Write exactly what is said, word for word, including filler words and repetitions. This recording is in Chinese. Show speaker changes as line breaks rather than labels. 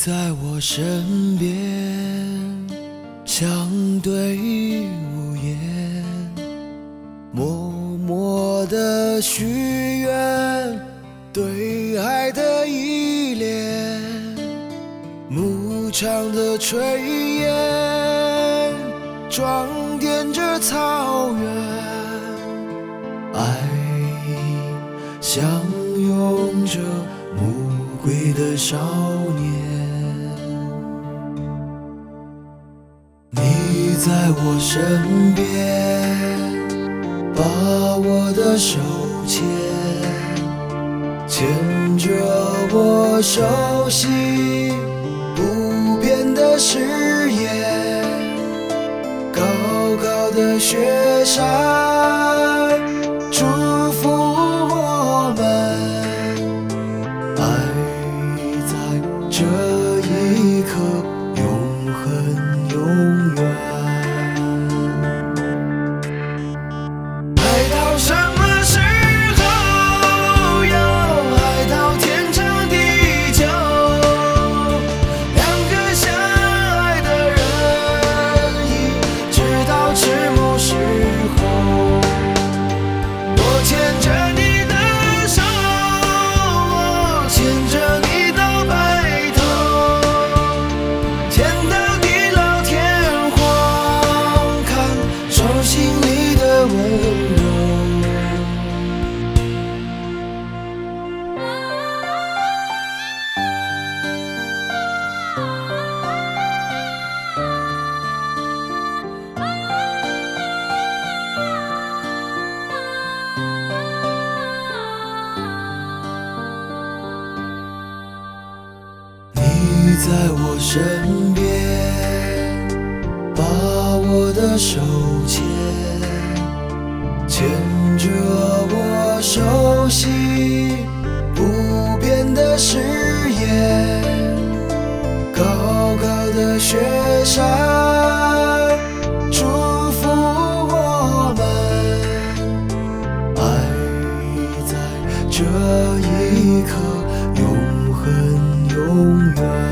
在我身边，相对无言，默默的许愿，对爱的依恋，牧场的炊烟，装点着草原，爱相拥着暮归的少年。你在我身边，把我的手牵，牵着我熟悉不变的誓言。高高的雪山祝福我们，爱在这一刻永恒永远。爱到什么时候？要爱到天长地久。两个相爱的人，一直到迟暮时候。我牵着你的手，我牵着你到白头，牵到地老天荒，看手心里的温柔。你在我身边，把我的手牵，牵着我熟悉不变的誓言。高高的雪山祝福我们，爱在这一刻永恒永远。